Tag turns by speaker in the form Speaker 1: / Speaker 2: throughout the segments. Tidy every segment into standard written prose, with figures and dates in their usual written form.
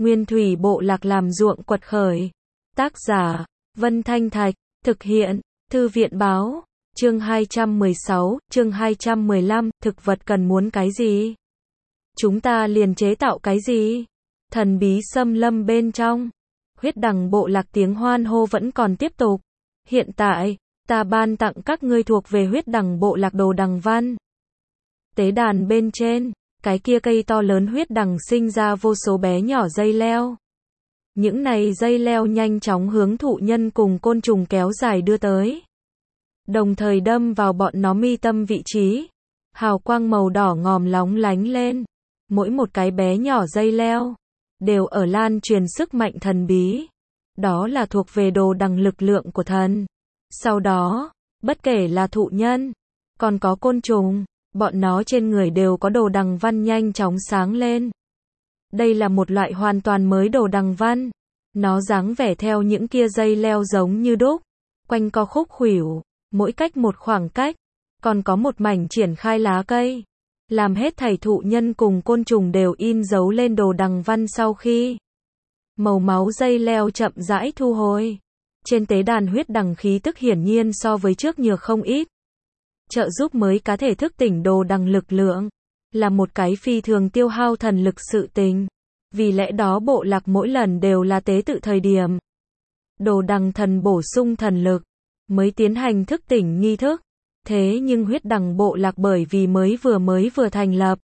Speaker 1: Nguyên thủy bộ lạc làm ruộng quật khởi. Tác giả, Vân Thanh Thạch, thực hiện, Thư viện báo, chương 216, chương 215, thực vật cần muốn cái gì? Chúng ta liền chế tạo cái gì? Thần bí xâm lâm bên trong. Huyết đằng bộ lạc tiếng hoan hô vẫn còn tiếp tục. Hiện tại, ta ban tặng các ngươi thuộc về huyết đằng bộ lạc đồ đằng văn. Tế đàn bên trên, cái kia cây to lớn huyết đằng sinh ra vô số bé nhỏ dây leo. Những này dây leo nhanh chóng hướng thụ nhân cùng côn trùng kéo dài đưa tới. Đồng thời đâm vào bọn nó mi tâm vị trí. Hào quang màu đỏ ngòm lóng lánh lên. Mỗi một cái bé nhỏ dây leo đều ở lan truyền sức mạnh thần bí. Đó là thuộc về đồ đằng lực lượng của thần. Sau đó, bất kể là thụ nhân, còn có côn trùng, bọn nó trên người đều có đồ đằng văn nhanh chóng sáng lên. Đây là một loại hoàn toàn mới đồ đằng văn. Nó dáng vẻ theo những kia dây leo giống như đúc, quanh co khúc khuỷu, mỗi cách một khoảng cách, còn có một mảnh triển khai lá cây. Làm hết thảy thụ nhân cùng côn trùng đều in dấu lên đồ đằng văn sau khi màu máu dây leo chậm rãi thu hồi. Trên tế đàn huyết đằng khí tức hiển nhiên so với trước nhược không ít. Trợ giúp mới cá thể thức tỉnh đồ đằng lực lượng, là một cái phi thường tiêu hao thần lực sự tình. Vì lẽ đó bộ lạc mỗi lần đều là tế tự thời điểm đồ đằng thần bổ sung thần lực, mới tiến hành thức tỉnh nghi thức. Thế nhưng huyết đằng bộ lạc bởi vì mới vừa thành lập,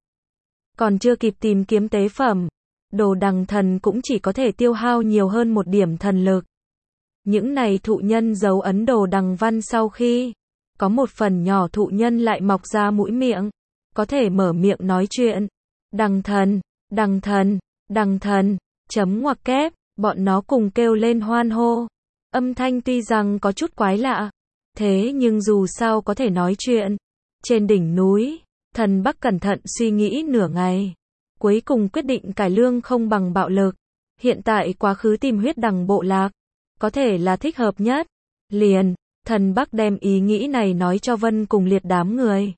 Speaker 1: còn chưa kịp tìm kiếm tế phẩm, đồ đằng thần cũng chỉ có thể tiêu hao nhiều hơn một điểm thần lực. Những này thụ nhân dấu ấn đồ đằng văn sau khi, có một phần nhỏ thụ nhân lại mọc ra mũi miệng, có thể mở miệng nói chuyện. Đằng thần, đằng thần, đằng thần, chấm ngoặc kép, bọn nó cùng kêu lên hoan hô. Âm thanh tuy rằng có chút quái lạ, thế nhưng dù sao có thể nói chuyện. Trên đỉnh núi, thần Bắc cẩn thận suy nghĩ nửa ngày, cuối cùng quyết định cải lương không bằng bạo lực. Hiện tại quá khứ tìm huyết đằng bộ lạc, có thể là thích hợp nhất. Liền, thần Bắc đem ý nghĩ này nói cho Vân cùng liệt đám người.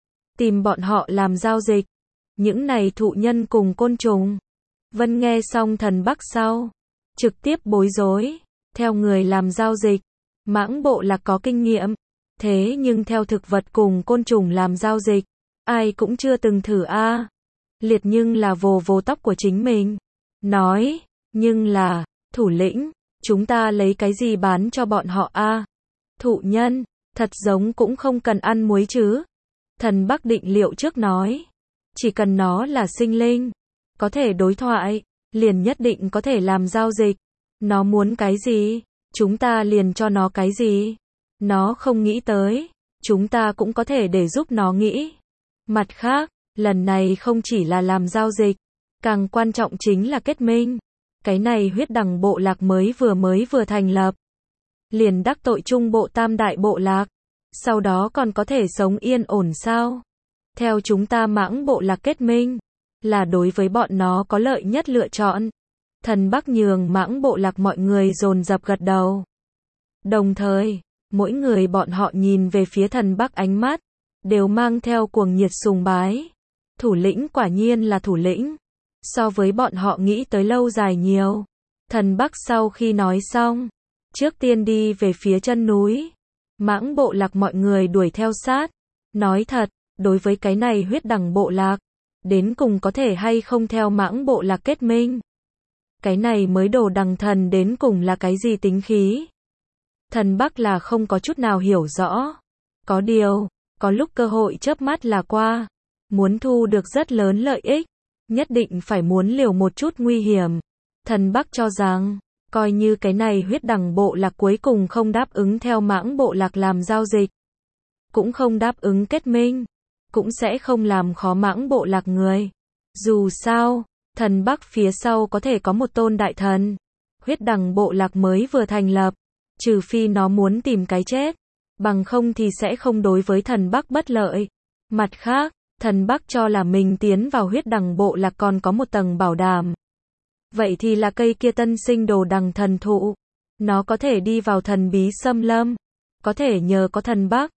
Speaker 1: Tìm bọn họ làm giao dịch. Những này thụ nhân cùng côn trùng. Vân nghe xong thần Bắc sau, trực tiếp bối rối. Theo người làm giao dịch, mãng bộ lạc có kinh nghiệm. Thế nhưng theo thực vật cùng côn trùng làm giao dịch, ai cũng chưa từng thử a. Liệt nhưng là vồ vồ tóc của chính mình. Nói, nhưng là, thủ lĩnh, chúng ta lấy cái gì bán cho bọn họ a? Thụ nhân, thật giống cũng không cần ăn muối chứ. Thần Bắc định liệu trước nói, chỉ cần nó là sinh linh, có thể đối thoại, liền nhất định có thể làm giao dịch. Nó muốn cái gì, chúng ta liền cho nó cái gì. Nó không nghĩ tới, chúng ta cũng có thể để giúp nó nghĩ. Mặt khác, lần này không chỉ là làm giao dịch, càng quan trọng chính là kết minh. Cái này huyết đằng bộ lạc mới vừa thành lập, liền đắc tội trung bộ tam đại bộ lạc, sau đó còn có thể sống yên ổn sao? Theo chúng ta mãng bộ lạc kết minh, là đối với bọn nó có lợi nhất lựa chọn. Thần Bắc nhường mãng bộ lạc mọi người dồn dập gật đầu. Đồng thời, mỗi người bọn họ nhìn về phía thần Bắc ánh mắt, đều mang theo cuồng nhiệt sùng bái. Thủ lĩnh quả nhiên là thủ lĩnh. So với bọn họ nghĩ tới lâu dài nhiều. Thần Bắc sau khi nói xong, trước tiên đi về phía chân núi. Mãng bộ lạc mọi người đuổi theo sát. Nói thật, đối với cái này huyết đằng bộ lạc, đến cùng có thể hay không theo mãng bộ lạc kết minh. Cái này mới đồ đằng thần đến cùng là cái gì tính khí. Thần Bắc là không có chút nào hiểu rõ. Có điều, có lúc cơ hội chớp mắt là qua. Muốn thu được rất lớn lợi ích, nhất định phải muốn liều một chút nguy hiểm. Thần Bắc cho rằng, coi như cái này huyết đằng bộ lạc cuối cùng không đáp ứng theo mãng bộ lạc làm giao dịch, cũng không đáp ứng kết minh, cũng sẽ không làm khó mãng bộ lạc người. Dù sao, thần Bắc phía sau có thể có một tôn đại thần. Huyết đằng bộ lạc mới vừa thành lập, trừ phi nó muốn tìm cái chết, bằng không thì sẽ không đối với thần Bắc bất lợi. Mặt khác, thần Bắc cho là mình tiến vào huyết đằng bộ lạc còn có một tầng bảo đảm. Vậy thì là cây kia tân sinh đồ đằng thần thụ. Nó có thể đi vào thần bí xâm lâm. Có thể nhờ có thần Bắc,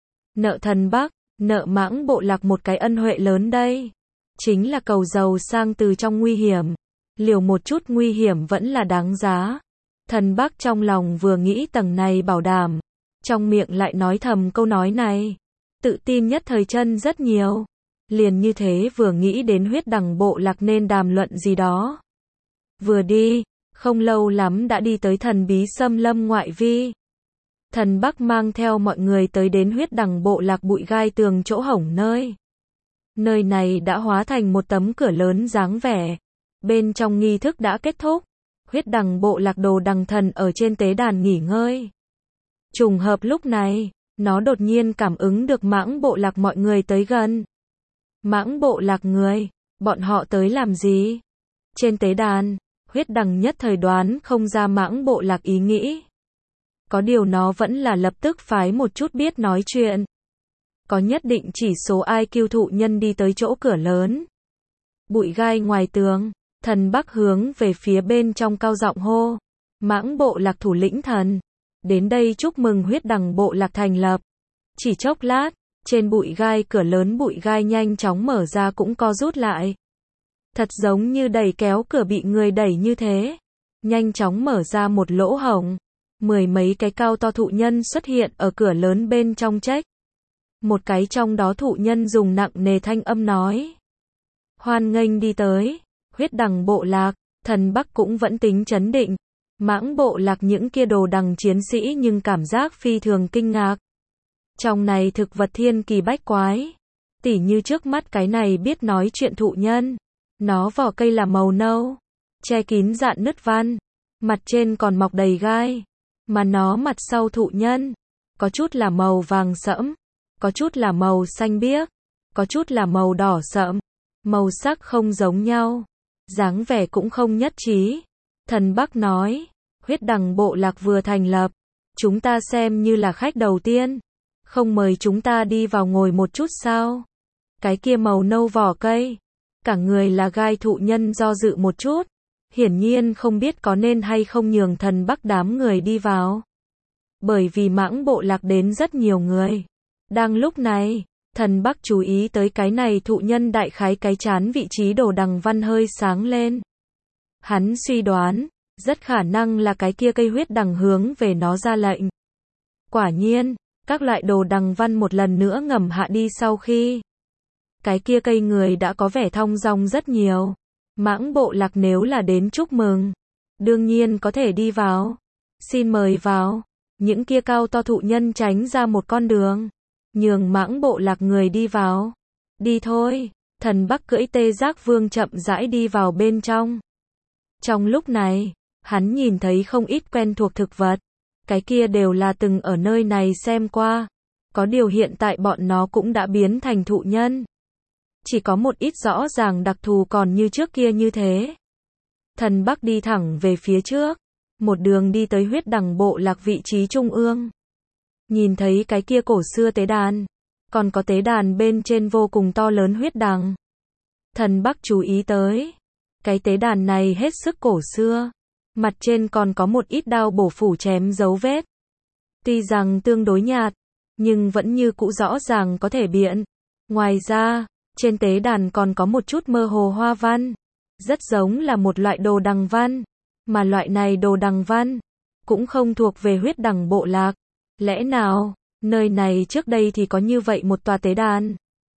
Speaker 1: nợ mãng bộ lạc một cái ân huệ lớn đây. Chính là cầu giàu sang từ trong nguy hiểm. liều một chút nguy hiểm vẫn là đáng giá. Thần Bắc trong lòng vừa nghĩ tầng này bảo đảm, trong miệng lại nói thầm câu nói này, tự tin nhất thời chân rất nhiều. Liền như thế vừa nghĩ đến huyết đằng bộ lạc nên đàm luận gì đó. Vừa đi, không lâu lắm đã đi tới thần bí xâm lâm ngoại vi. Thần Bắc mang theo mọi người tới đến huyết đằng bộ lạc bụi gai tường chỗ hổng nơi. Nơi này đã hóa thành một tấm cửa lớn dáng vẻ. Bên trong nghi thức đã kết thúc. Huyết đằng bộ lạc đồ đằng thần ở trên tế đàn nghỉ ngơi. Trùng hợp lúc này, nó đột nhiên cảm ứng được mãng bộ lạc mọi người tới gần. Mãng bộ lạc người, bọn họ tới làm gì? Trên tế đàn, huyết đằng nhất thời đoán không ra mãng bộ lạc ý nghĩ. Có điều nó vẫn là lập tức phái một chút biết nói chuyện. Có nhất định chỉ số IQ thụ nhân đi tới chỗ cửa lớn. Bụi gai ngoài tường, thần Bắc hướng về phía bên trong cao giọng hô. Mãng bộ lạc thủ lĩnh thần. Đến đây chúc mừng huyết đằng bộ lạc thành lập. Chỉ chốc lát, trên bụi gai cửa lớn bụi gai nhanh chóng mở ra cũng co rút lại. Thật giống như đẩy kéo cửa bị người đẩy như thế. Nhanh chóng mở ra một lỗ hổng. 10 mấy cái cao to thụ nhân xuất hiện ở cửa lớn bên trong trách. Một cái trong đó thụ nhân dùng nặng nề thanh âm nói. Hoan nghênh đi tới, huyết đằng bộ lạc, thần Bắc cũng vẫn tính trấn định. Mãng bộ lạc những kia đồ đằng chiến sĩ nhưng cảm giác phi thường kinh ngạc. Trong này thực vật thiên kỳ bách quái. Tỉ như trước mắt cái này biết nói chuyện thụ nhân. Nó vỏ cây là màu nâu, che kín dạn nứt văn, mặt trên còn mọc đầy gai. Mà nó mặt sau thụ nhân, có chút là màu vàng sẫm, có chút là màu xanh biếc, có chút là màu đỏ sẫm. Màu sắc không giống nhau, dáng vẻ cũng không nhất trí. Thần Bắc nói, huyết đằng bộ lạc vừa thành lập, chúng ta xem như là khách đầu tiên. Không mời chúng ta đi vào ngồi một chút sao? Cái kia màu nâu vỏ cây, cả người là gai thụ nhân do dự một chút. Hiển nhiên không biết có nên hay không nhường thần Bắc đám người đi vào. Bởi vì mãng bộ lạc đến rất nhiều người. Đang lúc này, thần Bắc chú ý tới cái này thụ nhân đại khái cái chán vị trí đồ đằng văn hơi sáng lên. Hắn suy đoán, rất khả năng là cái kia cây huyết đằng hướng về nó ra lệnh. Quả nhiên, các loại đồ đằng văn một lần nữa ngầm hạ đi sau khi. Cái kia cây người đã có vẻ thong dong rất nhiều. Mãng bộ lạc nếu là đến chúc mừng, đương nhiên có thể đi vào. Xin mời vào. Những kia cao to thụ nhân tránh ra một con đường, nhường mãng bộ lạc người đi vào. Đi thôi. Thần Bắc cưỡi tê giác vương chậm rãi đi vào bên trong. Trong lúc này, hắn nhìn thấy không ít quen thuộc thực vật. Cái kia đều là từng ở nơi này xem qua. Có điều hiện tại bọn nó cũng đã biến thành thụ nhân. Chỉ có một ít rõ ràng đặc thù còn như trước kia như thế. Thần Bắc đi thẳng về phía trước. Một đường đi tới huyết đằng bộ lạc vị trí trung ương. Nhìn thấy cái kia cổ xưa tế đàn. Còn có tế đàn bên trên vô cùng to lớn huyết đằng. Thần Bắc chú ý tới. Cái tế đàn này hết sức cổ xưa. Mặt trên còn có một ít đao bổ phủ chém dấu vết. Tuy rằng tương đối nhạt, nhưng vẫn như cũ rõ ràng có thể biện. Ngoài ra, trên tế đàn còn có một chút mơ hồ hoa văn. Rất giống là một loại đồ đằng văn. Mà loại này đồ đằng văn cũng không thuộc về huyết đằng bộ lạc. Lẽ nào, nơi này trước đây thì có như vậy một tòa tế đàn?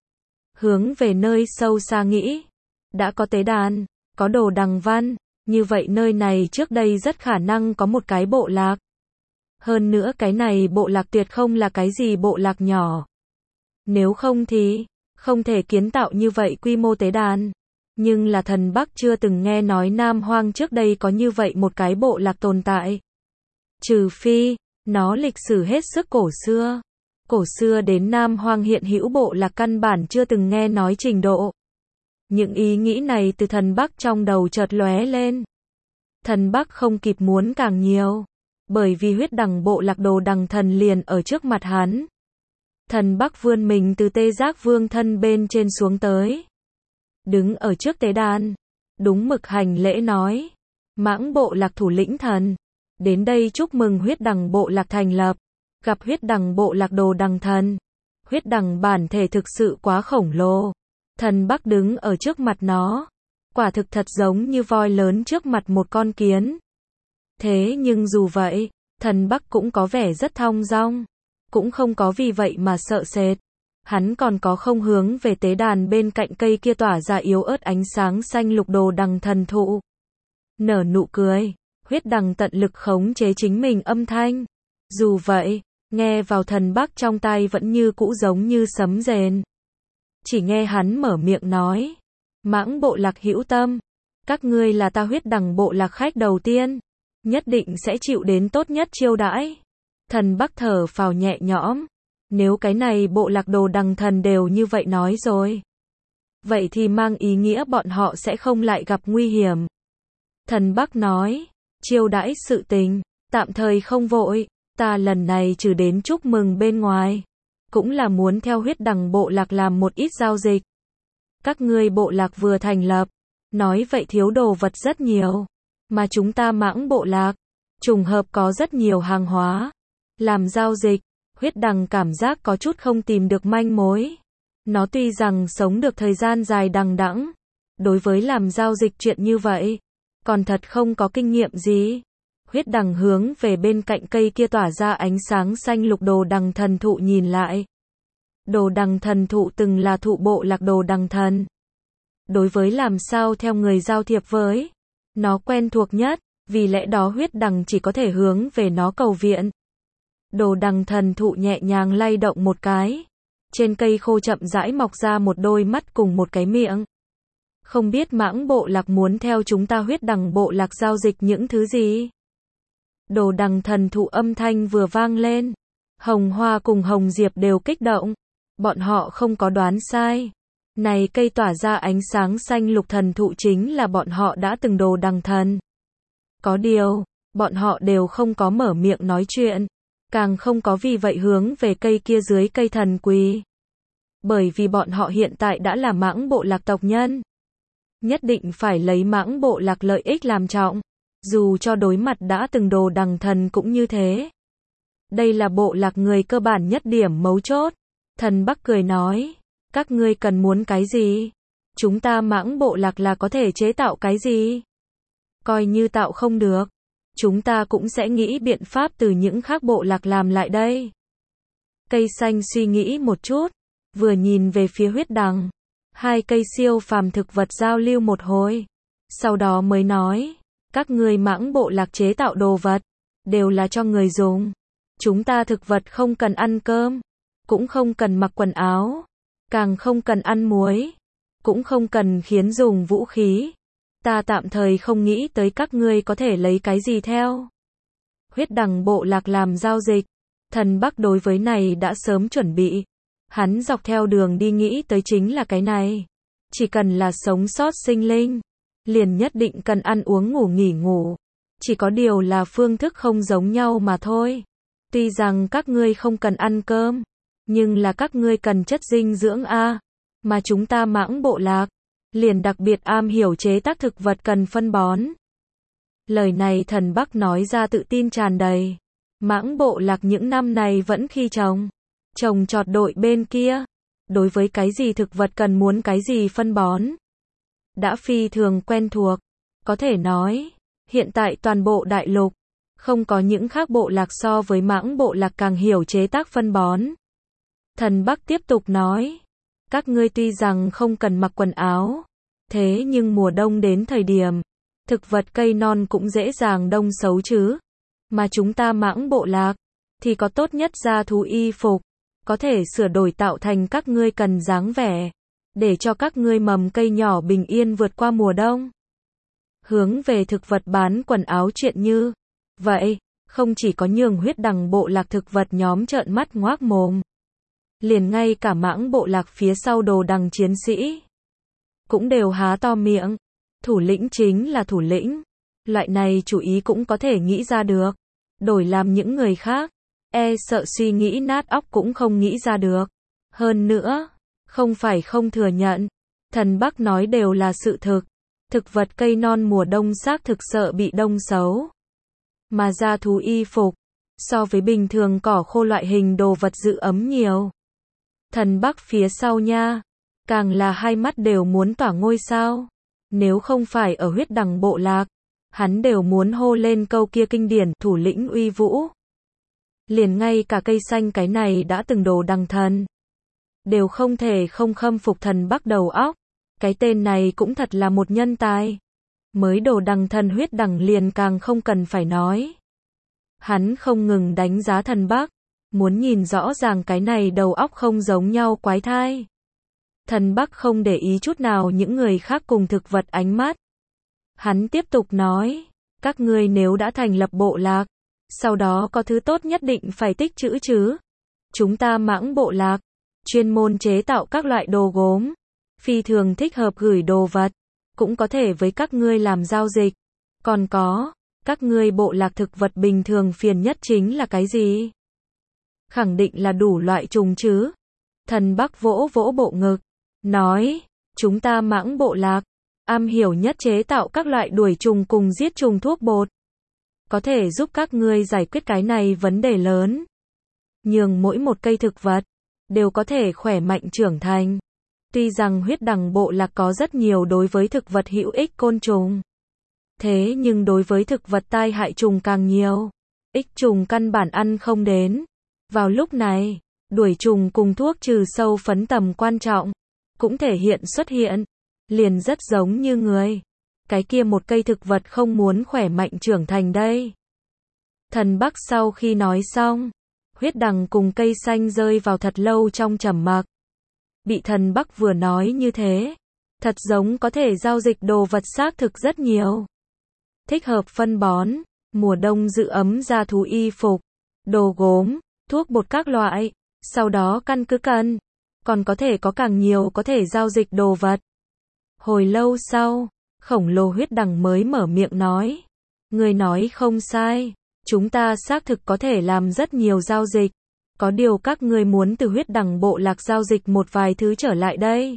Speaker 1: Hướng về nơi sâu xa nghĩ. Đã có tế đàn, có đồ đằng văn. Như vậy nơi này trước đây rất khả năng có một cái bộ lạc. Hơn nữa cái này bộ lạc tuyệt không là cái gì bộ lạc nhỏ. Nếu không thì, không thể kiến tạo như vậy quy mô tế đàn. Nhưng là thần Bắc chưa từng nghe nói Nam Hoang trước đây có như vậy một cái bộ lạc tồn tại. Trừ phi, nó lịch sử hết sức cổ xưa. Cổ xưa đến Nam Hoang hiện hữu bộ lạc căn bản chưa từng nghe nói trình độ. Những ý nghĩ này từ thần Bắc trong đầu chợt lóe lên. Thần Bắc không kịp muốn càng nhiều. Bởi vì huyết đằng bộ lạc đồ đằng thần liền ở trước mặt hắn. Thần Bắc vươn mình từ tê giác vương thân bên trên xuống tới. Đứng ở trước tế đàn. Đúng mực hành lễ nói. Mãng bộ lạc thủ lĩnh thần. Đến đây chúc mừng huyết đằng bộ lạc thành lập. Gặp huyết đằng bộ lạc đồ đằng thần. Huyết đằng bản thể thực sự quá khổng lồ. Thần Bắc đứng ở trước mặt nó. Quả thực thật giống như voi lớn trước mặt một con kiến. Thế nhưng dù vậy, thần Bắc cũng có vẻ rất thong dong. Cũng không có vì vậy mà sợ sệt. Hắn còn có không hướng về tế đàn bên cạnh cây kia tỏa ra yếu ớt ánh sáng xanh lục đồ đằng thần thụ. Nở nụ cười, huyết đằng tận lực khống chế chính mình âm thanh. Dù vậy, nghe vào thần Bắc trong tai vẫn như cũ giống như sấm rền. Chỉ nghe hắn mở miệng nói. Mãng bộ lạc hữu tâm. Các ngươi là ta huyết đằng bộ lạc khách đầu tiên. Nhất định sẽ chịu đến tốt nhất chiêu đãi. Thần Bắc thở phào nhẹ nhõm. Nếu cái này bộ lạc đồ đằng thần đều như vậy nói rồi. Vậy thì mang ý nghĩa bọn họ sẽ không lại gặp nguy hiểm. Thần Bắc nói. Chiêu đãi sự tình. Tạm thời không vội. Ta lần này trừ đến chúc mừng bên ngoài. Cũng là muốn theo huyết đằng bộ lạc làm một ít giao dịch. Các ngươi bộ lạc vừa thành lập. Nói vậy thiếu đồ vật rất nhiều. Mà chúng ta mãng bộ lạc. Trùng hợp có rất nhiều hàng hóa. Làm giao dịch. Huyết đằng cảm giác có chút không tìm được manh mối. Nó tuy rằng sống được thời gian dài đằng đẵng. Đối với làm giao dịch chuyện như vậy. Còn thật không có kinh nghiệm gì. Huyết đằng hướng về bên cạnh cây kia tỏa ra ánh sáng xanh lục đồ đằng thần thụ nhìn lại. Đồ đằng thần thụ từng là thụ bộ lạc đồ đằng thần. Đối với làm sao theo người giao thiệp với. Nó quen thuộc nhất. Vì lẽ đó huyết đằng chỉ có thể hướng về nó cầu viện. Đồ đằng thần thụ nhẹ nhàng lay động một cái. Trên cây khô chậm rãi mọc ra một đôi mắt cùng một cái miệng. Không biết mãng bộ lạc muốn theo chúng ta huyết đằng bộ lạc giao dịch những thứ gì? Đồ đằng thần thụ âm thanh vừa vang lên. Hồng Hoa cùng Hồng Diệp đều kích động. Bọn họ không có đoán sai. Này cây tỏa ra ánh sáng xanh lục thần thụ chính là bọn họ đã từng đồ đằng thần. Có điều, bọn họ đều không có mở miệng nói chuyện. Càng không có vì vậy hướng về cây kia dưới cây thần quỳ. Bởi vì bọn họ hiện tại đã là mãng bộ lạc tộc nhân. Nhất định phải lấy mãng bộ lạc lợi ích làm trọng. Dù cho đối mặt đã từng đồ đằng thần cũng như thế. Đây là bộ lạc người cơ bản nhất điểm mấu chốt. Thần Bắc cười nói. Các ngươi cần muốn cái gì? Chúng ta mãng bộ lạc là có thể chế tạo cái gì? Coi như tạo không được. Chúng ta cũng sẽ nghĩ biện pháp từ những khác bộ lạc làm lại đây. Cây xanh suy nghĩ một chút. Vừa nhìn về phía huyết đằng. Hai cây siêu phàm thực vật giao lưu một hồi. Sau đó mới nói. Các ngươi mãng bộ lạc chế tạo đồ vật. Đều là cho người dùng. Chúng ta thực vật không cần ăn cơm. Cũng không cần mặc quần áo. Càng không cần ăn muối. Cũng không cần khiến dùng vũ khí. Ta tạm thời không nghĩ tới các ngươi có thể lấy cái gì theo. Huyết đằng bộ lạc làm giao dịch. Thần Bắc đối với này đã sớm chuẩn bị. Hắn dọc theo đường đi nghĩ tới chính là cái này. Chỉ cần là sống sót sinh linh. Liền nhất định cần ăn uống ngủ nghỉ ngủ. Chỉ có điều là phương thức không giống nhau mà thôi. Tuy rằng các ngươi không cần ăn cơm. Nhưng là các ngươi cần chất dinh dưỡng a. Mà chúng ta mãng bộ lạc. Liền đặc biệt am hiểu chế tác thực vật cần phân bón. Lời này thần Bắc nói ra tự tin tràn đầy. Mãng bộ lạc những năm này vẫn khi trồng trọt đội bên kia. Đối với cái gì thực vật cần muốn cái gì phân bón. Đã phi thường quen thuộc. Có thể nói, hiện tại toàn bộ đại lục. Không có những khác bộ lạc so với mãng bộ lạc càng hiểu chế tác phân bón. Thần Bắc tiếp tục nói. Các ngươi tuy rằng không cần mặc quần áo. Thế nhưng mùa đông đến thời điểm. Thực vật cây non cũng dễ dàng đông xấu chứ. Mà chúng ta mãng bộ lạc. Thì có tốt nhất gia thú y phục. Có thể sửa đổi tạo thành các ngươi cần dáng vẻ. Để cho các ngươi mầm cây nhỏ bình yên vượt qua mùa đông. Hướng về thực vật bán quần áo chuyện như. Vậy, không chỉ có nhường huyết đằng bộ lạc thực vật nhóm trợn mắt ngoác mồm. Liền ngay cả mãng bộ lạc phía sau đồ đằng chiến sĩ. Cũng đều há to miệng. Thủ lĩnh chính là thủ lĩnh. Loại này chủ ý cũng có thể nghĩ ra được. Đổi làm những người khác. Sợ suy nghĩ nát óc cũng không nghĩ ra được. Hơn nữa, không phải không thừa nhận. Thần Bắc nói đều là sự thực. Thực vật cây non mùa đông xác thực sợ bị đông xấu. Mà gia thú y phục. So với bình thường cỏ khô loại hình đồ vật giữ ấm nhiều. Thần Bắc phía sau nha. Càng là hai mắt đều muốn tỏa ngôi sao. Nếu không phải ở huyết đằng bộ lạc, hắn đều muốn hô lên câu kia kinh điển, thủ lĩnh uy vũ. Liền ngay cả cây xanh cái này đã từng đồ đằng thần, đều không thể không khâm phục Thần Bắc đầu óc. Cái tên này cũng thật là một nhân tài. Mới đồ đằng thần huyết đằng liền càng không cần phải nói. Hắn không ngừng đánh giá Thần Bắc, muốn nhìn rõ ràng cái này đầu óc không giống nhau quái thai. Thần Bắc không để ý chút nào những người khác cùng thực vật ánh mắt. Hắn tiếp tục nói, các ngươi nếu đã thành lập bộ lạc, sau đó có thứ tốt nhất định phải tích trữ chứ. Chúng ta Mãng bộ lạc, chuyên môn chế tạo các loại đồ gốm, phi thường thích hợp gửi đồ vật, cũng có thể với các ngươi làm giao dịch. Còn có, các ngươi bộ lạc thực vật bình thường phiền nhất chính là cái gì? Khẳng định là đủ loại trùng chứ. Thần Bắc vỗ vỗ bộ ngực, nói, chúng ta Mãng bộ lạc, am hiểu nhất chế tạo các loại đuổi trùng cùng giết trùng thuốc bột. Có thể giúp các ngươi giải quyết cái này vấn đề lớn. Nhường mỗi một cây thực vật, đều có thể khỏe mạnh trưởng thành. Tuy rằng huyết đằng bộ lạc có rất nhiều đối với thực vật hữu ích côn trùng. Thế nhưng đối với thực vật tai hại trùng càng nhiều. Ích trùng căn bản ăn không đến. Vào lúc này, đuổi trùng cùng thuốc trừ sâu phấn tầm quan trọng, cũng thể hiện xuất hiện. Liền rất giống như người. Cái kia một cây thực vật không muốn khỏe mạnh trưởng thành đây. Thần Bắc sau khi nói xong, huyết đằng cùng cây xanh rơi vào thật lâu trong trầm mặc. Bị Thần Bắc vừa nói như thế, thật giống có thể giao dịch đồ vật xác thực rất nhiều. Thích hợp phân bón, mùa đông giữ ấm gia thú y phục, đồ gốm, thuốc bột các loại, sau đó căn cứ cần, còn có thể có càng nhiều có thể giao dịch đồ vật. Hồi lâu sau, khổng lồ huyết đằng mới mở miệng nói, người nói không sai, chúng ta xác thực có thể làm rất nhiều giao dịch. Có điều các ngươi muốn từ huyết đằng bộ lạc giao dịch một vài thứ trở lại đây.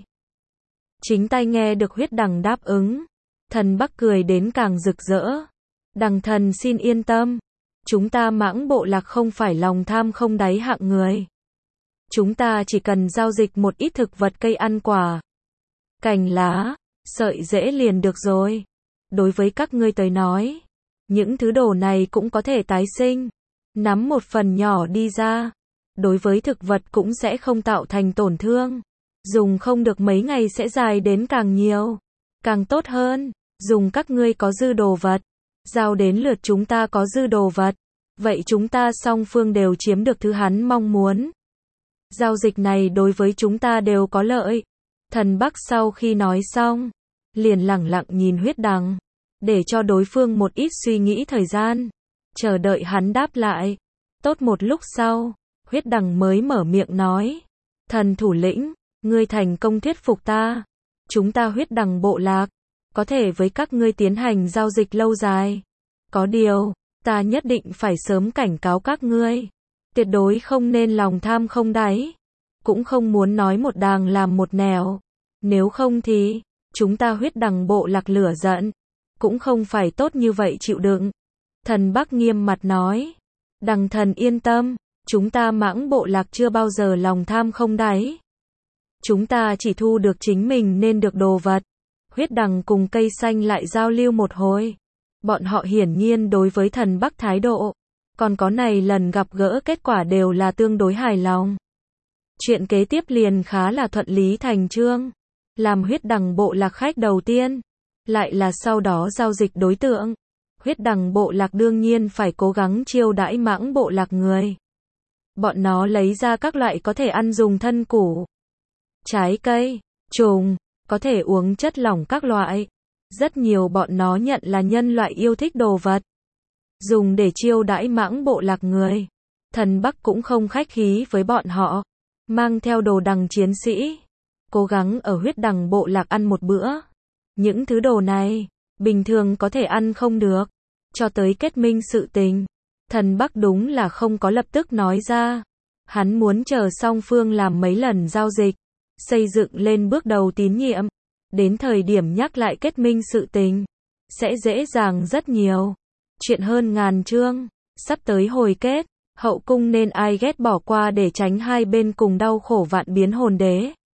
Speaker 1: Chính tay nghe được huyết đằng đáp ứng, Thần Bắc cười đến càng rực rỡ. Đằng thần xin yên tâm, chúng ta Mãng bộ lạc không phải lòng tham không đáy hạng người. Chúng ta chỉ cần giao dịch một ít thực vật cây ăn quả, cành lá, sợi rễ liền được rồi. Đối với các ngươi tới nói, những thứ đồ này cũng có thể tái sinh. Nắm một phần nhỏ đi ra, đối với thực vật cũng sẽ không tạo thành tổn thương. Dùng không được mấy ngày sẽ dài đến càng nhiều, càng tốt hơn. Dùng các ngươi có dư đồ vật, giao đến lượt chúng ta có dư đồ vật. Vậy chúng ta song phương đều chiếm được thứ hắn mong muốn. Giao dịch này đối với chúng ta đều có lợi. Thần Bắc sau khi nói xong, liền lẳng lặng nhìn huyết đằng, để cho đối phương một ít suy nghĩ thời gian, chờ đợi hắn đáp lại. Tốt một lúc sau, huyết đằng mới mở miệng nói, thần thủ lĩnh, ngươi thành công thuyết phục ta. Chúng ta huyết đằng bộ lạc, có thể với các ngươi tiến hành giao dịch lâu dài. Có điều, ta nhất định phải sớm cảnh cáo các ngươi. Tuyệt đối không nên lòng tham không đáy. Cũng không muốn nói một đàng làm một nẻo. Nếu không thì, chúng ta huyết đằng bộ lạc lửa giận. Cũng không phải tốt như vậy chịu đựng. Thần Bắc nghiêm mặt nói. Đằng thần yên tâm, chúng ta Mãng bộ lạc chưa bao giờ lòng tham không đáy. Chúng ta chỉ thu được chính mình nên được đồ vật. Huyết đằng cùng cây xanh lại giao lưu một hồi. Bọn họ hiển nhiên đối với Thần Bắc thái độ, còn có này lần gặp gỡ kết quả đều là tương đối hài lòng. Chuyện kế tiếp liền khá là thuận lý thành chương. Làm huyết đằng bộ lạc khách đầu tiên, lại là sau đó giao dịch đối tượng. Huyết đằng bộ lạc đương nhiên phải cố gắng chiêu đãi Mãng bộ lạc người. Bọn nó lấy ra các loại có thể ăn dùng thân củ, trái cây, trùng, có thể uống chất lỏng các loại. Rất nhiều bọn nó nhận là nhân loại yêu thích đồ vật, dùng để chiêu đãi Mãng bộ lạc người. Thần Bắc cũng không khách khí với bọn họ, mang theo đồ đằng chiến sĩ, cố gắng ở huyết đằng bộ lạc ăn một bữa. Những thứ đồ này, bình thường có thể ăn không được. Cho tới kết minh sự tình, Thần Bắc đúng là không có lập tức nói ra. Hắn muốn chờ song phương làm mấy lần giao dịch, xây dựng lên bước đầu tín nhiệm. Đến thời điểm nhắc lại kết minh sự tình, sẽ dễ dàng rất nhiều. Chuyện hơn ngàn chương, sắp tới hồi kết, hậu cung nên ai ghét bỏ qua để tránh hai bên cùng đau khổ vạn biến hồn đế.